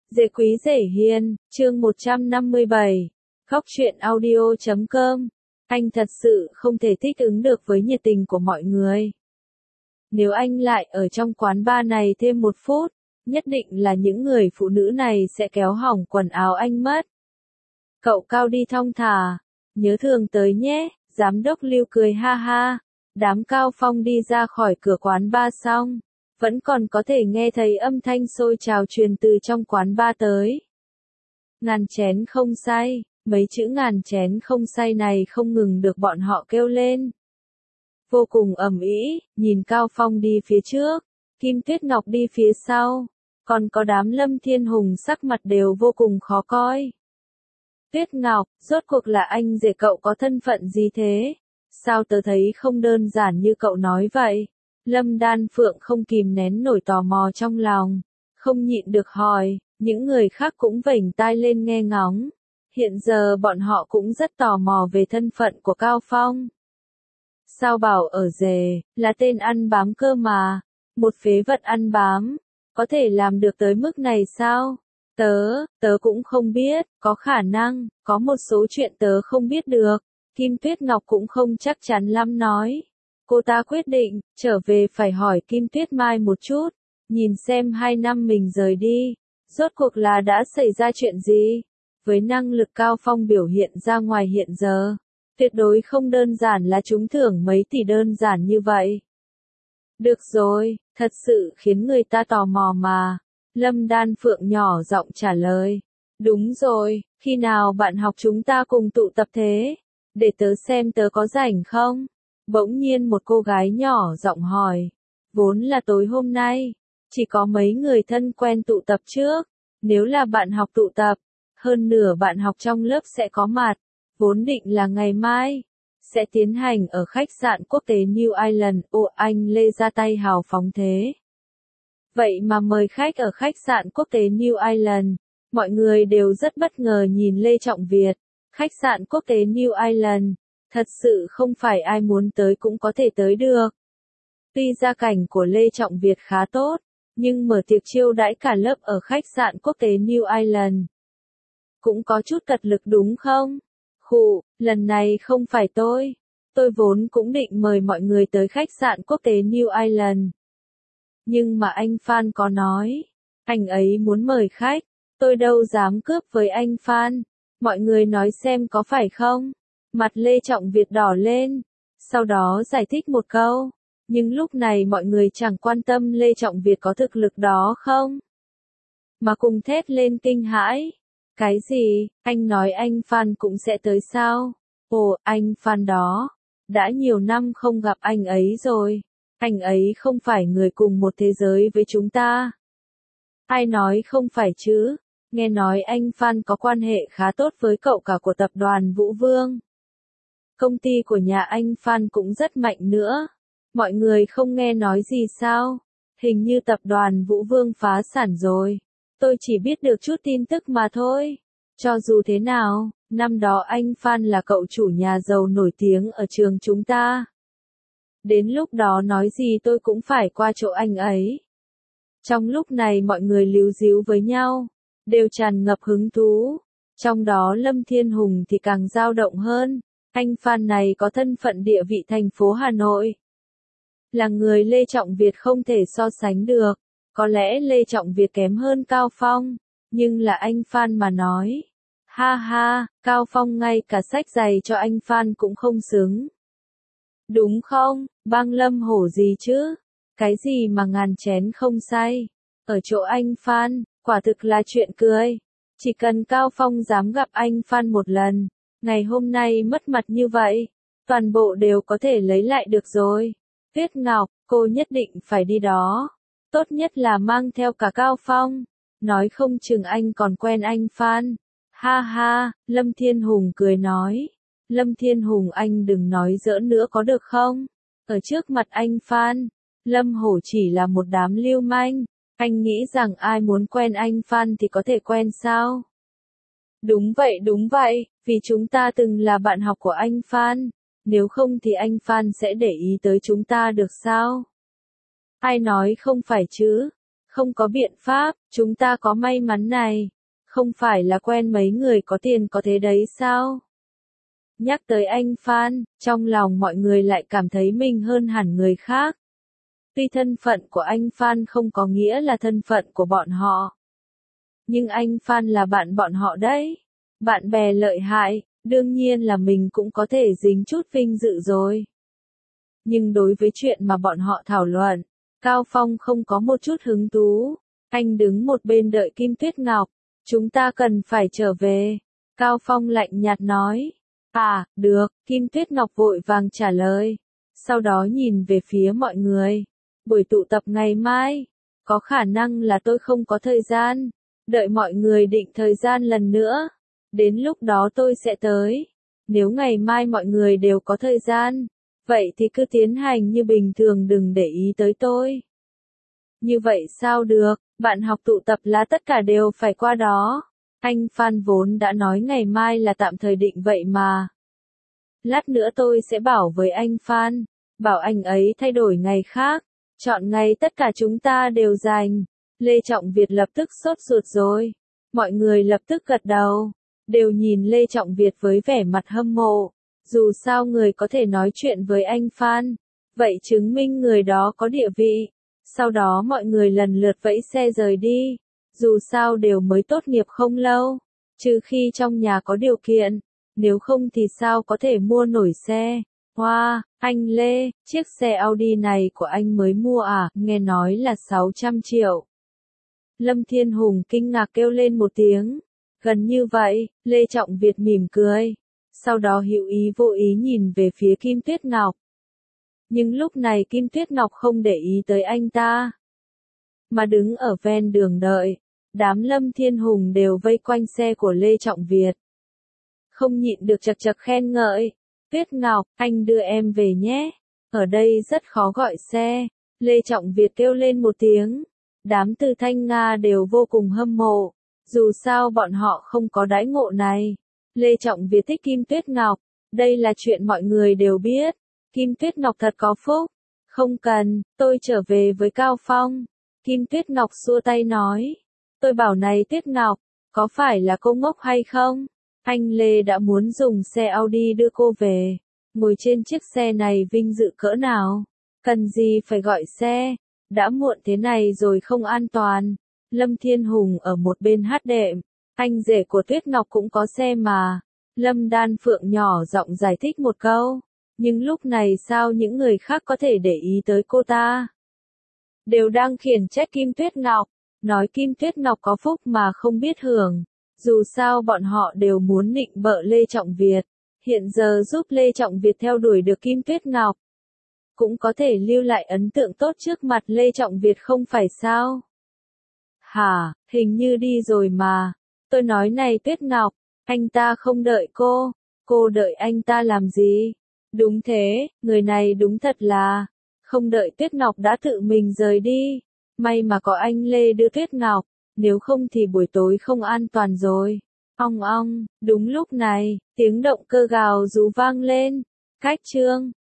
Dễ quý dễ hiền, chương 157. Khóc chuyện audio.com. Anh thật sự không thể thích ứng được với nhiệt tình của mọi người. Nếu anh lại ở trong quán bar này thêm 1 phút, nhất định là những người phụ nữ này sẽ kéo hỏng quần áo anh mất. Cậu Cao đi thong thả, nhớ thường tới nhé, giám đốc Lưu cười ha ha. Đám Cao Phong đi ra khỏi cửa quán bar xong, vẫn còn có thể nghe thấy âm thanh xôi trào truyền từ trong quán bar tới. Ngàn chén không say, mấy chữ ngàn chén không say này không ngừng được bọn họ kêu lên. Vô cùng ầm ĩ, nhìn Cao Phong đi phía trước, Kim Tuyết Ngọc đi phía sau, còn có đám Lâm Thiên Hùng sắc mặt đều vô cùng khó coi. Tuyết Ngọc, rốt cuộc là anh rể cậu có thân phận gì thế? Sao tớ thấy không đơn giản như cậu nói vậy? Lâm Đan Phượng không kìm nén nổi tò mò trong lòng, không nhịn được hỏi, những người khác cũng vểnh tai lên nghe ngóng. Hiện giờ bọn họ cũng rất tò mò về thân phận của Cao Phong. Sao bảo ở rể, là tên ăn bám cơ mà, một phế vật ăn bám, có thể làm được tới mức này sao? Tớ cũng không biết, có khả năng, có một số chuyện tớ không biết được. Kim Tuyết Ngọc cũng không chắc chắn lắm nói. Cô ta quyết định, trở về phải hỏi Kim Tuyết Mai một chút, nhìn xem 2 năm mình rời đi, rốt cuộc là đã xảy ra chuyện gì. Với năng lực Cao Phong biểu hiện ra ngoài hiện giờ, tuyệt đối không đơn giản là trúng thưởng mấy tỷ đơn giản như vậy. Được rồi, thật sự khiến người ta tò mò mà. Lâm Đan Phượng nhỏ giọng trả lời. Đúng rồi, khi nào bạn học chúng ta cùng tụ tập thế? Để tớ xem tớ có rảnh không? Bỗng nhiên một cô gái nhỏ giọng hỏi. Vốn là tối hôm nay, chỉ có mấy người thân quen tụ tập trước. Nếu là bạn học tụ tập, hơn nửa bạn học trong lớp sẽ có mặt. Vốn định là ngày mai, sẽ tiến hành ở khách sạn quốc tế New Island. Ồ, anh Lê ra tay hào phóng thế. Vậy mà mời khách ở khách sạn quốc tế New Island. Mọi người đều rất bất ngờ nhìn Lê Trọng Việt. Khách sạn quốc tế New Island, thật sự không phải ai muốn tới cũng có thể tới được. Tuy gia cảnh của Lê Trọng Việt khá tốt, nhưng mở tiệc chiêu đãi cả lớp ở khách sạn quốc tế New Island cũng có chút cật lực đúng không? Khụ, lần này không phải tôi vốn cũng định mời mọi người tới khách sạn quốc tế New Island. Nhưng mà anh Phan có nói, anh ấy muốn mời khách, tôi đâu dám cướp với anh Phan. Mọi người nói xem có phải không? Mặt Lê Trọng Việt đỏ lên, sau đó giải thích một câu. Nhưng lúc này mọi người chẳng quan tâm Lê Trọng Việt có thực lực đó không, mà cùng thét lên kinh hãi. Cái gì, anh nói anh Phan cũng sẽ tới sao? Ồ, anh Phan đó, đã nhiều năm không gặp anh ấy rồi. Anh ấy không phải người cùng một thế giới với chúng ta. Ai nói không phải chứ? Nghe nói anh Phan có quan hệ khá tốt với cậu cả của tập đoàn Vũ Vương. Công ty của nhà anh Phan cũng rất mạnh nữa. Mọi người không nghe nói gì sao? Hình như tập đoàn Vũ Vương phá sản rồi. Tôi chỉ biết được chút tin tức mà thôi. Cho dù thế nào, năm đó anh Phan là cậu chủ nhà giàu nổi tiếng ở trường chúng ta. Đến lúc đó nói gì tôi cũng phải qua chỗ anh ấy. Trong lúc này mọi người líu díu với nhau, đều tràn ngập hứng thú. Trong đó Lâm Thiên Hùng thì càng dao động hơn. Anh Phan này có thân phận địa vị thành phố Hà Nội. Là người Lê Trọng Việt không thể so sánh được. Có lẽ Lê Trọng Việt kém hơn Cao Phong, nhưng là anh Phan mà nói. Ha ha, Cao Phong ngay cả xách giày cho anh Phan cũng không xứng. Đúng không, bang Lâm hổ gì chứ? Cái gì mà ngàn chén không say? Ở chỗ anh Phan, quả thực là chuyện cười. Chỉ cần Cao Phong dám gặp anh Phan một lần, ngày hôm nay mất mặt như vậy, toàn bộ đều có thể lấy lại được rồi. Tuyết Ngọc, cô nhất định phải đi đó. Tốt nhất là mang theo cả Cao Phong. Nói không chừng anh còn quen anh Phan. Ha ha, Lâm Thiên Hùng cười nói. Lâm Thiên Hùng anh đừng nói giỡn nữa có được không? Ở trước mặt anh Phan, Lâm Hổ chỉ là một đám lưu manh. Anh nghĩ rằng ai muốn quen anh Phan thì có thể quen sao? Đúng vậy, vì chúng ta từng là bạn học của anh Phan. Nếu không thì anh Phan sẽ để ý tới chúng ta được sao? Ai nói không phải chứ? Không có biện pháp, chúng ta có may mắn này. Không phải là quen mấy người có tiền có thế đấy sao? Nhắc tới anh Phan, trong lòng mọi người lại cảm thấy mình hơn hẳn người khác. Tuy thân phận của anh Phan không có nghĩa là thân phận của bọn họ. Nhưng anh Phan là bạn bọn họ đấy. Bạn bè lợi hại, đương nhiên là mình cũng có thể dính chút vinh dự rồi. Nhưng đối với chuyện mà bọn họ thảo luận, Cao Phong không có một chút hứng thú. Anh đứng một bên đợi Kim Tuyết Ngọc. Chúng ta cần phải trở về. Cao Phong lạnh nhạt nói. À, được, Kim Tuyết Ngọc vội vàng trả lời. Sau đó nhìn về phía mọi người. Buổi tụ tập ngày mai, có khả năng là tôi không có thời gian. Đợi mọi người định thời gian lần nữa. Đến lúc đó tôi sẽ tới. Nếu ngày mai mọi người đều có thời gian, vậy thì cứ tiến hành như bình thường, đừng để ý tới tôi. Như vậy sao được, bạn học tụ tập là tất cả đều phải qua đó. Anh Phan vốn đã nói ngày mai là tạm thời định vậy mà. Lát nữa tôi sẽ bảo với anh Phan, bảo anh ấy thay đổi ngày khác, chọn ngày tất cả chúng ta đều dành. Lê Trọng Việt lập tức sốt ruột rồi. Mọi người lập tức gật đầu, đều nhìn Lê Trọng Việt với vẻ mặt hâm mộ. Dù sao người có thể nói chuyện với anh Phan, vậy chứng minh người đó có địa vị. Sau đó mọi người lần lượt vẫy xe rời đi. Dù sao đều mới tốt nghiệp không lâu, trừ khi trong nhà có điều kiện, nếu không thì sao có thể mua nổi xe. Wow, anh Lê, chiếc xe Audi này của anh mới mua à, nghe nói là 600 triệu. Lâm Thiên Hùng kinh ngạc kêu lên một tiếng. Gần như vậy, Lê Trọng Việt mỉm cười. Sau đó hữu ý vô ý nhìn về phía Kim Tuyết Ngọc. Nhưng lúc này Kim Tuyết Ngọc không để ý tới anh ta, mà đứng ở ven đường đợi. Đám Lâm Thiên Hùng đều vây quanh xe của Lê Trọng Việt. Không nhịn được chật chật khen ngợi. Tuyết Ngọc, anh đưa em về nhé. Ở đây rất khó gọi xe. Lê Trọng Việt kêu lên một tiếng. Đám Từ Thanh Nga đều vô cùng hâm mộ. Dù sao bọn họ không có đãi ngộ này. Lê Trọng Việt thích Kim Tuyết Ngọc. Đây là chuyện mọi người đều biết. Kim Tuyết Ngọc thật có phúc. Không cần, tôi trở về với Cao Phong. Kim Tuyết Ngọc xua tay nói. Tôi bảo này Tuyết Ngọc, có phải là cô ngốc hay không? Anh Lê đã muốn dùng xe Audi đưa cô về. Ngồi trên chiếc xe này vinh dự cỡ nào? Cần gì phải gọi xe? Đã muộn thế này rồi không an toàn. Lâm Thiên Hùng ở một bên hát đệm. Anh rể của Tuyết Ngọc cũng có xe mà. Lâm Đan Phượng nhỏ giọng giải thích một câu. Nhưng lúc này sao những người khác có thể để ý tới cô ta? Đều đang khiển trách Kim Tuyết Ngọc. Nói Kim Tuyết Ngọc có phúc mà không biết hưởng. Dù sao bọn họ đều muốn nịnh bợ Lê Trọng Việt. Hiện giờ giúp Lê Trọng Việt theo đuổi được Kim Tuyết Ngọc, cũng có thể lưu lại ấn tượng tốt trước mặt Lê Trọng Việt không phải sao? Hả, hình như đi rồi mà. Tôi nói này Tuyết Ngọc, anh ta không đợi cô đợi anh ta làm gì? Đúng thế, người này đúng thật là không đợi Tuyết Ngọc đã tự mình rời đi. May mà có anh Lê đưa Tuyết Ngọc, nếu không thì buổi tối không an toàn rồi. Ong ong, đúng lúc này, tiếng động cơ gào rú vang lên. Khách trương,